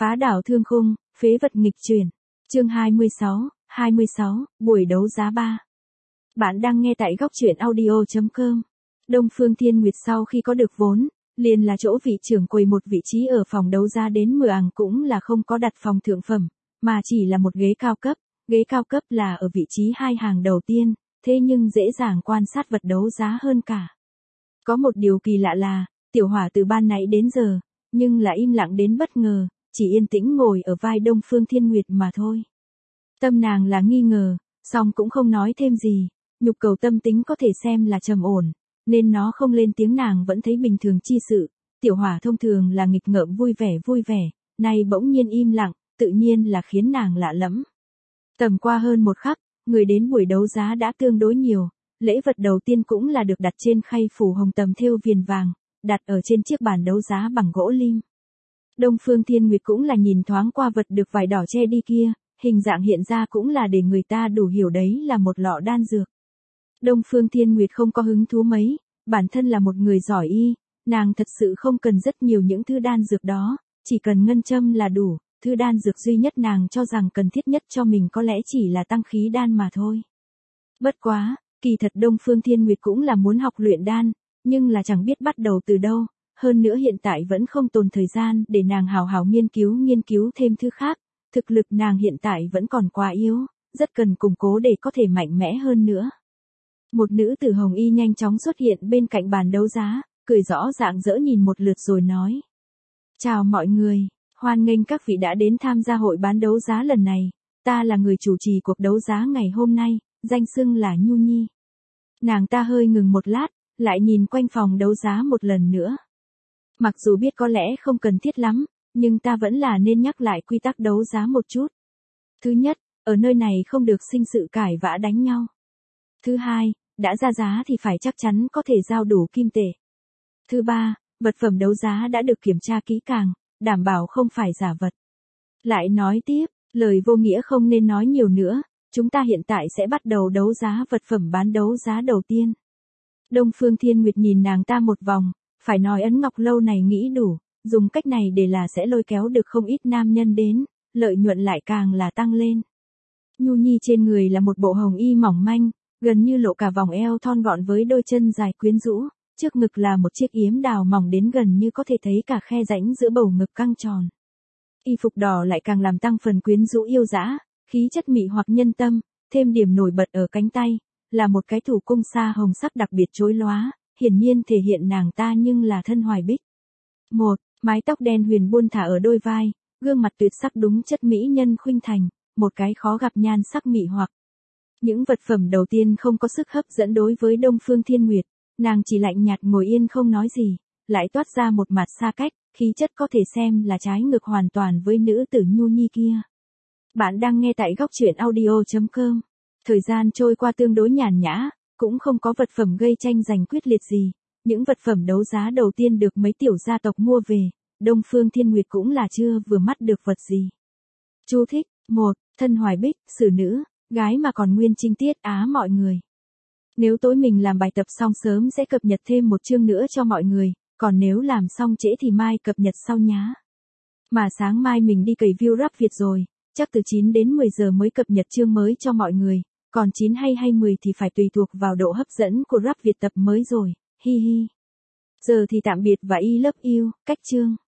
Phá đảo thương khung, phế vật nghịch chuyển. Chương 26, buổi đấu giá 3. Bạn đang nghe tại góc truyện audio.com. Đông Phương Thiên Nguyệt sau khi có được vốn, liền là chỗ vị trưởng quầy một vị trí ở phòng đấu giá đến mường cũng là không có đặt phòng thượng phẩm, mà chỉ là một ghế cao cấp. Ghế cao cấp là ở vị trí 2 hàng đầu tiên, thế nhưng dễ dàng quan sát vật đấu giá hơn cả. Có một điều kỳ lạ là, Tiểu Hỏa từ ban nãy đến giờ, nhưng là im lặng đến bất ngờ, chỉ yên tĩnh ngồi ở vai Đông Phương Thiên Nguyệt mà thôi. Tâm nàng là nghi ngờ, song cũng không nói thêm gì, nhục cầu tâm tính có thể xem là trầm ổn, nên nó không lên tiếng nàng vẫn thấy bình thường chi sự. Tiểu Hỏa thông thường là nghịch ngợm vui vẻ, nay bỗng nhiên im lặng, tự nhiên là khiến nàng lạ lẫm. Tầm qua hơn một khắc, người đến buổi đấu giá đã tương đối nhiều, lễ vật đầu tiên cũng là được đặt trên khay phủ hồng tầm thêu viền vàng, đặt ở trên chiếc bàn đấu giá bằng gỗ lim. Đông Phương Thiên Nguyệt cũng là nhìn thoáng qua vật được vải đỏ che đi kia, hình dạng hiện ra cũng là để người ta đủ hiểu đấy là một lọ đan dược. Đông Phương Thiên Nguyệt không có hứng thú mấy, bản thân là một người giỏi y, nàng thật sự không cần rất nhiều những thứ đan dược đó, chỉ cần ngân châm là đủ, thứ đan dược duy nhất nàng cho rằng cần thiết nhất cho mình có lẽ chỉ là tăng khí đan mà thôi. Bất quá, kỳ thật Đông Phương Thiên Nguyệt cũng là muốn học luyện đan, nhưng là chẳng biết bắt đầu từ đâu, hơn nữa hiện tại vẫn không tồn thời gian để nàng hào hào nghiên cứu thêm thứ khác, thực lực nàng hiện tại vẫn còn quá yếu, rất cần củng cố để có thể mạnh mẽ hơn nữa. Một nữ tử hồng y nhanh chóng xuất hiện bên cạnh bàn đấu giá, cười rõ rạng rỡ nhìn một lượt rồi nói. Chào mọi người, hoan nghênh các vị đã đến tham gia hội bán đấu giá lần này, ta là người chủ trì cuộc đấu giá ngày hôm nay, danh xưng là Nhu Nhi. Nàng ta hơi ngừng một lát, lại nhìn quanh phòng đấu giá một lần nữa. Mặc dù biết có lẽ không cần thiết lắm, nhưng ta vẫn là nên nhắc lại quy tắc đấu giá một chút. Thứ nhất, ở nơi này không được sinh sự cãi vã đánh nhau. Thứ hai, đã ra giá thì phải chắc chắn có thể giao đủ kim tệ. Thứ ba, vật phẩm đấu giá đã được kiểm tra kỹ càng, đảm bảo không phải giả vật. Lại nói tiếp, lời vô nghĩa không nên nói nhiều nữa, chúng ta hiện tại sẽ bắt đầu đấu giá vật phẩm bán đấu giá đầu tiên. Đông Phương Thiên Nguyệt nhìn nàng ta một vòng, phải nói Ấn Ngọc Lâu này nghĩ đủ, dùng cách này để là sẽ lôi kéo được không ít nam nhân đến, lợi nhuận lại càng là tăng lên. Nhu Nhi trên người là một bộ hồng y mỏng manh, gần như lộ cả vòng eo thon gọn với đôi chân dài quyến rũ, trước ngực là một chiếc yếm đào mỏng đến gần như có thể thấy cả khe rãnh giữa bầu ngực căng tròn. Y phục đỏ lại càng làm tăng phần quyến rũ yêu dã, khí chất mị hoặc nhân tâm, thêm điểm nổi bật ở cánh tay, là một cái thủ cung sa hồng sắc đặc biệt chói lóa, hiển nhiên thể hiện nàng ta nhưng là thân hoài bích. Một, mái tóc đen huyền buông thả ở đôi vai, gương mặt tuyệt sắc đúng chất mỹ nhân khuynh thành, một cái khó gặp nhan sắc mị hoặc. Những vật phẩm đầu tiên không có sức hấp dẫn đối với Đông Phương Thiên Nguyệt, nàng chỉ lạnh nhạt ngồi yên không nói gì, lại toát ra một mặt xa cách, khí chất có thể xem là trái ngược hoàn toàn với nữ tử Nhu Nhi kia. Bạn đang nghe tại góc truyện audio.com. Thời gian trôi qua tương đối nhàn nhã, cũng không có vật phẩm gây tranh giành quyết liệt gì. Những vật phẩm đấu giá đầu tiên được mấy tiểu gia tộc mua về, Đông Phương Thiên Nguyệt cũng là chưa vừa mắt được vật gì. Chú thích, 1, thân hoài bích, xử nữ, gái mà còn nguyên trinh tiết á mọi người. Nếu tối mình làm bài tập xong sớm sẽ cập nhật thêm một chương nữa cho mọi người, còn nếu làm xong trễ thì mai cập nhật sau nhá. Mà sáng mai mình đi cày view Rap Việt rồi, chắc từ 9 đến 10 giờ mới cập nhật chương mới cho mọi người, còn 9 hay 10 thì phải tùy thuộc vào độ hấp dẫn của Rap Việt tập mới rồi, hi hi. Giờ thì tạm biệt và I love you, cách chương.